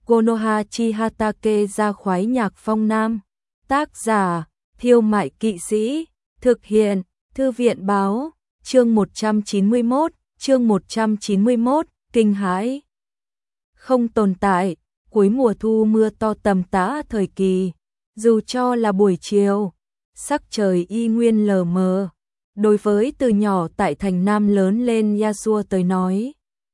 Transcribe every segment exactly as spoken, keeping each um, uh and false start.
Konoha Chihatake ra khoái nhạc phong nam. Tác giả, Thiêu Mại Kỵ Sĩ. Thực hiện, Thư viện báo. Chương một trăm chín mươi mốt, chương một trăm chín mươi mốt, kinh hãi. Không tồn tại, cuối mùa thu mưa to tầm tã thời kỳ. Dù cho là buổi chiều, sắc trời y nguyên lờ mờ. Đối với từ nhỏ tại thành Nam lớn lên Yasuo tới nói,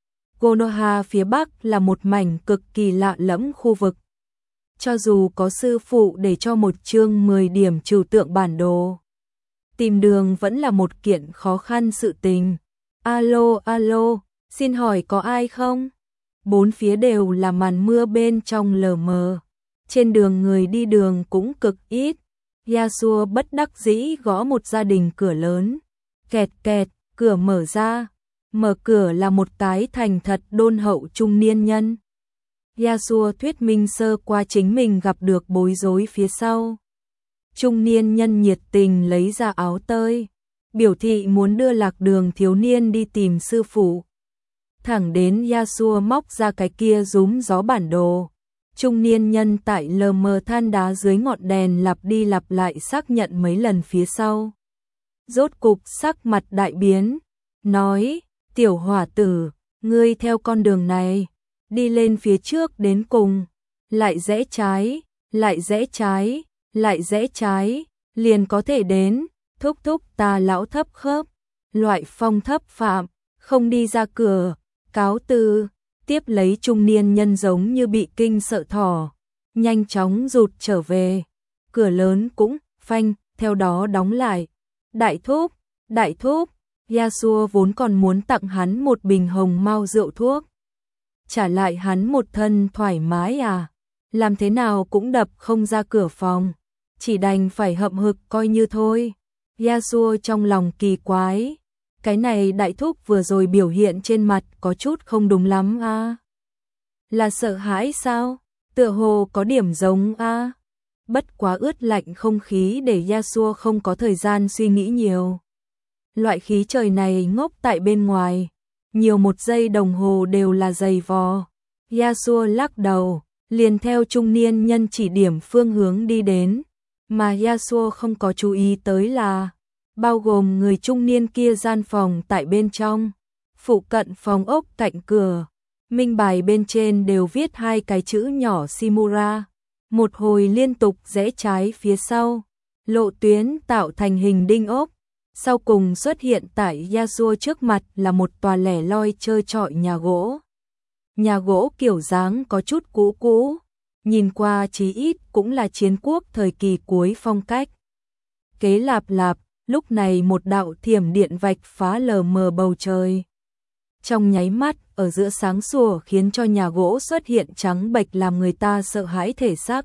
Konoha phía Bắc là một mảnh cực kỳ lạ lẫm khu vực. Cho dù có sư phụ để cho một chương mười điểm trừu tượng bản đồ, tìm đường vẫn là một kiện khó khăn sự tình. Alo, alo, xin hỏi có ai không? Bốn phía đều là màn mưa bên trong lờ mờ. Trên đường người đi đường cũng cực ít. Yasuo bất đắc dĩ gõ một gia đình cửa lớn. Kẹt kẹt, cửa mở ra. Mở cửa là một cái thành thật đôn hậu trung niên nhân. Yasuo thuyết minh sơ qua chính mình gặp được bối rối phía sau. Trung niên nhân nhiệt tình lấy ra áo tơi, biểu thị muốn đưa lạc đường thiếu niên đi tìm sư phụ. Thẳng đến Yasuo móc ra cái kia rúm gió bản đồ. Trung niên nhân tại lờ mờ than đá dưới ngọn đèn lặp đi lặp lại xác nhận mấy lần phía sau. Rốt cục sắc mặt đại biến, nói, tiểu hỏa tử, ngươi theo con đường này, đi lên phía trước đến cùng, lại rẽ trái, lại rẽ trái, lại rẽ trái, liền có thể đến, thúc thúc ta lão thấp khớp, loại phong thấp phạm, không đi ra cửa, cáo từ. Tiếp lấy trung niên nhân giống như bị kinh sợ thỏ, nhanh chóng rụt trở về. Cửa lớn cũng phanh, theo đó đóng lại. Đại thúc, đại thúc, Yasuo vốn còn muốn tặng hắn một bình hồng mau rượu thuốc. Trả lại hắn một thân thoải mái à, làm thế nào cũng đập không ra cửa phòng, chỉ đành phải hậm hực coi như thôi. Yasuo trong lòng kỳ quái. Cái này đại thúc vừa rồi biểu hiện trên mặt có chút không đúng lắm a. À? Là sợ hãi sao? Tựa hồ có điểm giống a. À? Bất quá ướt lạnh không khí để Yasuo không có thời gian suy nghĩ nhiều. Loại khí trời này ngốc tại bên ngoài, nhiều một giây đồng hồ đều là dày vò. Yasuo lắc đầu, liền theo trung niên nhân chỉ điểm phương hướng đi đến, mà Yasuo không có chú ý tới là bao gồm người trung niên kia gian phòng tại bên trong, phụ cận phòng ốc cạnh cửa, minh bài bên trên đều viết hai cái chữ nhỏ Shimura, một hồi liên tục rẽ trái phía sau, lộ tuyến tạo thành hình đinh ốc, sau cùng xuất hiện tại Yasuo trước mặt là một tòa lẻ loi trơ trọi nhà gỗ. Nhà gỗ kiểu dáng có chút cũ cũ, nhìn qua chí ít cũng là chiến quốc thời kỳ cuối phong cách. Kế lạp lạp, lúc này một đạo thiểm điện vạch phá lờ mờ bầu trời. Trong nháy mắt, ở giữa sáng sủa khiến cho nhà gỗ xuất hiện trắng bệch làm người ta sợ hãi thể xác.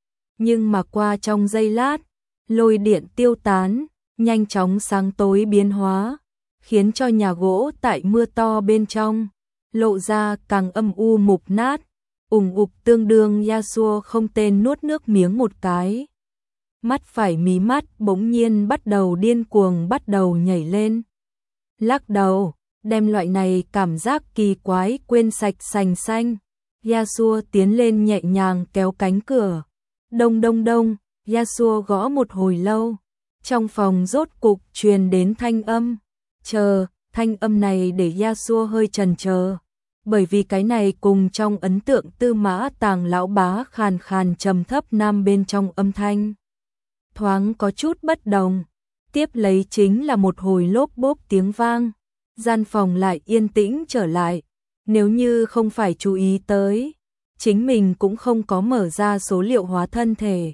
Nhưng mà qua trong giây lát, lôi điện tiêu tán, nhanh chóng sáng tối biến hóa, khiến cho nhà gỗ tại mưa to bên trong, lộ ra càng âm u mục nát, ủng ục tương đương. Yasuo không tên nuốt nước miếng một cái. Mắt phải mí mắt bỗng nhiên bắt đầu điên cuồng bắt đầu nhảy lên. Lắc đầu, đem loại này cảm giác kỳ quái quên sạch sành xanh. Yasuo tiến lên nhẹ nhàng kéo cánh cửa. Đông đông đông, Yasuo gõ một hồi lâu. Trong phòng rốt cục truyền đến thanh âm. Chờ, thanh âm này để Yasuo hơi chần chờ. Bởi vì cái này cùng trong ấn tượng Tư Mã Tàng lão bá khàn khàn trầm thấp nam bên trong âm thanh thoáng có chút bất đồng. Tiếp lấy chính là một hồi lốp bốp tiếng vang. Gian phòng lại yên tĩnh trở lại. Nếu như không phải chú ý tới, chính mình cũng không có mở ra số liệu hóa thân thể.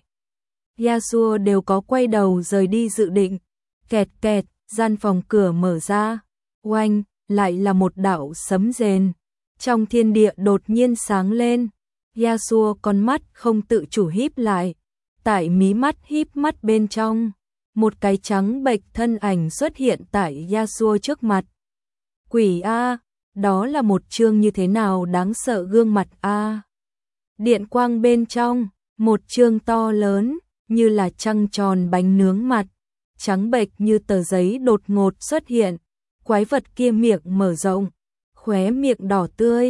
Yasuo đều có quay đầu rời đi dự định. Kẹt kẹt, gian phòng cửa mở ra. Oanh, lại là một đạo sấm rền. Trong thiên địa đột nhiên sáng lên. Yasuo con mắt không tự chủ híp lại. Tại mí mắt híp mắt bên trong, một cái trắng bệch thân ảnh xuất hiện tại Yasuo trước mặt. Quỷ a, đó là một chương như thế nào đáng sợ gương mặt a. Điện quang bên trong, một chương to lớn, như là trăng tròn bánh nướng mặt, trắng bệch như tờ giấy đột ngột xuất hiện. Quái vật kia miệng mở rộng, khóe miệng đỏ tươi,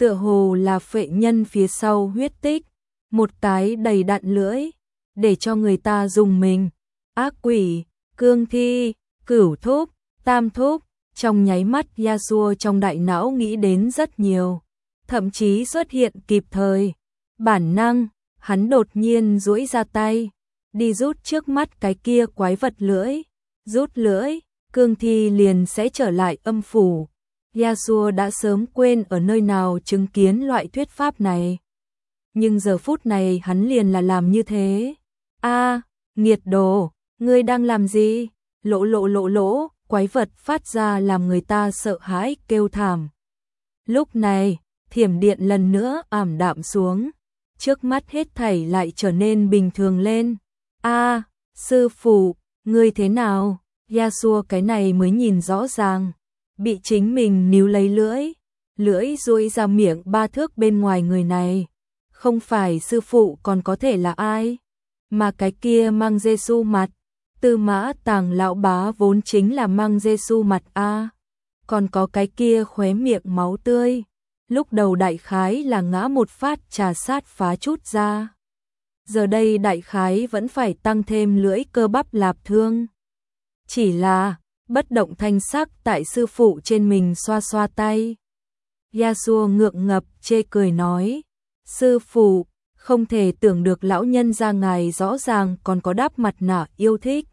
tựa hồ là phệ nhân phía sau huyết tích, một cái đầy đặn lưỡi, để cho người ta dùng mình. Ác quỷ, cương thi, cửu thúc, tam thúc, trong nháy mắt Yasuo trong đại não nghĩ đến rất nhiều, thậm chí xuất hiện kịp thời. Bản năng, hắn đột nhiên duỗi ra tay, đi rút trước mắt cái kia quái vật lưỡi, rút lưỡi, cương thi liền sẽ trở lại âm phủ. Yasuo đã sớm quên ở nơi nào chứng kiến loại thuyết pháp này. Nhưng giờ phút này hắn liền là làm như thế. A, nghiệt đồ, ngươi đang làm gì? Lỗ lỗ lỗ lỗ, quái vật phát ra làm người ta sợ hãi kêu thảm. Lúc này, thiểm điện lần nữa ảm đạm xuống, trước mắt hết thảy lại trở nên bình thường lên. A, sư phụ, ngươi thế nào? Yasuo cái này mới nhìn rõ ràng, bị chính mình níu lấy lưỡi, lưỡi duỗi ra miệng ba thước bên ngoài người này. Không phải sư phụ còn có thể là ai? Mà cái kia mang Giê-xu mặt, Tư Mã Tàng lão bá vốn chính là mang Giê-xu mặt a. Còn có cái kia khóe miệng máu tươi, lúc đầu đại khái là ngã một phát trà sát phá chút ra. Giờ đây đại khái vẫn phải tăng thêm lưỡi cơ bắp lạp thương. Chỉ là, bất động thanh sắc tại sư phụ trên mình xoa xoa tay. Yasuo ngượng ngập chê cười nói, sư phụ, không thể tưởng được lão nhân gia ngài rõ ràng còn có đắp mặt nạ yêu thích.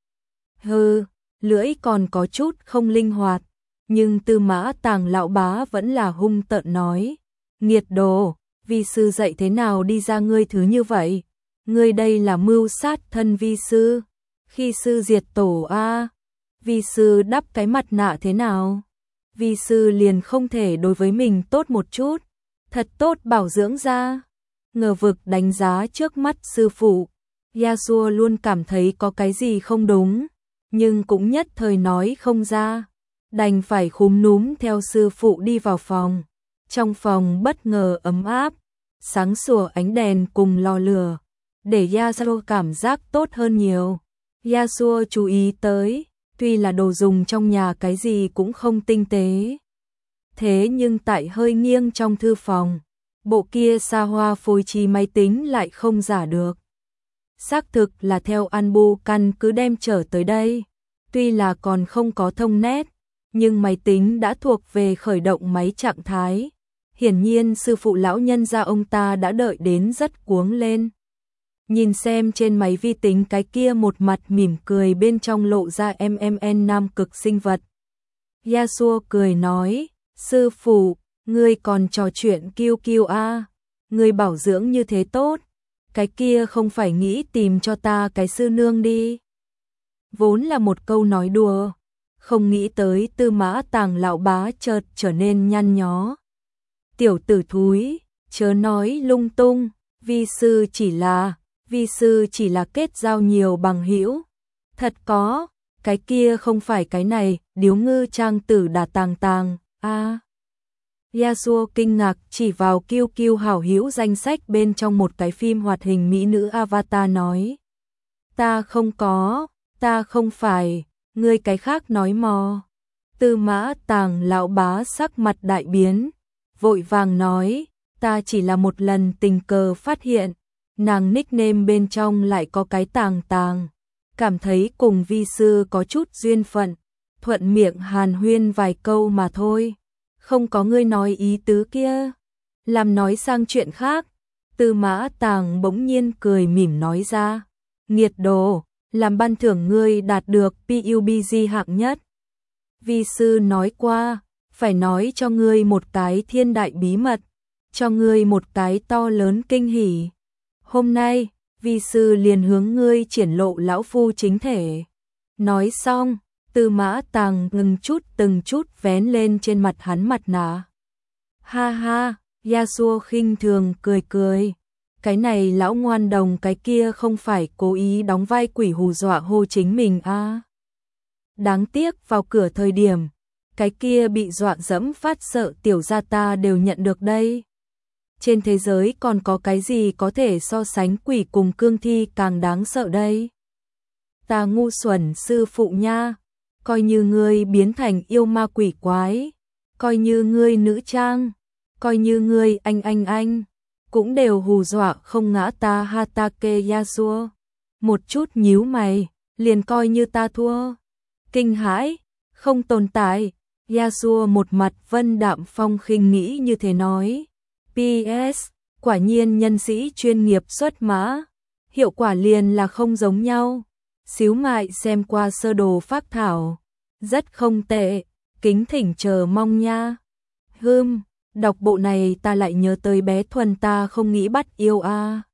Hừ, lưỡi còn có chút không linh hoạt, nhưng Tư Mã Tàng lão bá vẫn là hung tợn nói, nghiệt đồ, vi sư dạy thế nào đi ra ngươi thứ như vậy? Ngươi đây là mưu sát thân vi sư, khi sư diệt tổ a, vi sư đắp cái mặt nạ thế nào? Vi sư liền không thể đối với mình tốt một chút, thật tốt bảo dưỡng ra. Ngờ vực đánh giá trước mắt sư phụ, Yasuo luôn cảm thấy có cái gì không đúng, nhưng cũng nhất thời nói không ra, đành phải khúm núm theo sư phụ đi vào phòng. Trong phòng bất ngờ ấm áp, sáng sủa ánh đèn cùng lò lửa, để Yasuo cảm giác tốt hơn nhiều. Yasuo chú ý tới, tuy là đồ dùng trong nhà cái gì cũng không tinh tế, thế nhưng tại hơi nghiêng trong thư phòng, bộ kia xa hoa phối trí máy tính lại không giả được. Xác thực là theo Anbu căn cứ đem trở tới đây, tuy là còn không có thông nét, nhưng máy tính đã thuộc về khởi động máy trạng thái. Hiển nhiên sư phụ lão nhân gia ông ta đã đợi đến rất cuống lên. Nhìn xem trên máy vi tính cái kia một mặt mỉm cười bên trong lộ ra em em en nam cực sinh vật. Yasuo cười nói, sư phụ, ngươi còn trò chuyện kiêu kiêu a, ngươi bảo dưỡng như thế tốt, cái kia không phải nghĩ tìm cho ta cái sư nương đi. Vốn là một câu nói đùa, không nghĩ tới Tư Mã Tàng lão bá chợt trở nên nhăn nhó. Tiểu tử thúi, chớ nói lung tung, vi sư chỉ là, vi sư chỉ là kết giao nhiều bằng hữu. Thật có, cái kia không phải cái này, điếu ngư trang tử đà tàng tàng, a. À. Yasuo kinh ngạc chỉ vào kiêu kiêu hảo hữu danh sách bên trong một cái phim hoạt hình mỹ nữ avatar nói. Ta không có, ta không phải, ngươi cái khác nói mò. Tư Mã Tàng lão bá sắc mặt đại biến, vội vàng nói, ta chỉ là một lần tình cờ phát hiện, nàng nickname bên trong lại có cái tàng tàng, cảm thấy cùng vi sư có chút duyên phận, thuận miệng hàn huyên vài câu mà thôi, không có ngươi nói ý tứ kia. Làm nói sang chuyện khác, Tư Mã Tàng bỗng nhiên cười mỉm nói ra, nghiệt đồ, làm ban thưởng ngươi đạt được pê u bê giê hạng nhất. Vi sư nói qua, phải nói cho ngươi một cái thiên đại bí mật, cho ngươi một cái to lớn kinh hỉ. Hôm nay, vi sư liền hướng ngươi triển lộ lão phu chính thể. Nói xong, Tư Mã Tàng ngừng chút từng chút vén lên trên mặt hắn mặt nạ. Ha ha, Yasuo khinh thường cười cười. Cái này lão ngoan đồng cái kia không phải cố ý đóng vai quỷ hù dọa hô chính mình a. À. Đáng tiếc vào cửa thời điểm, cái kia bị dọa dẫm phát sợ tiểu gia ta đều nhận được đây. Trên thế giới còn có cái gì có thể so sánh quỷ cùng cương thi càng đáng sợ đây? Ta ngu xuẩn sư phụ nha, coi như ngươi biến thành yêu ma quỷ quái, coi như ngươi nữ trang, coi như ngươi anh anh anh, cũng đều hù dọa không ngã ta Hatake Yasuo. Một chút nhíu mày, liền coi như ta thua. Kinh hãi, không tồn tại. Yasuo một mặt vân đạm phong khinh nghĩ như thế nói. pê ét, quả nhiên nhân sĩ chuyên nghiệp xuất mã, hiệu quả liền là không giống nhau. Xíu mại xem qua sơ đồ phác thảo, rất không tệ, kính thỉnh chờ mong nha. Hưm, đọc bộ này ta lại nhớ tới bé Thuần ta không nghĩ bắt yêu a. À.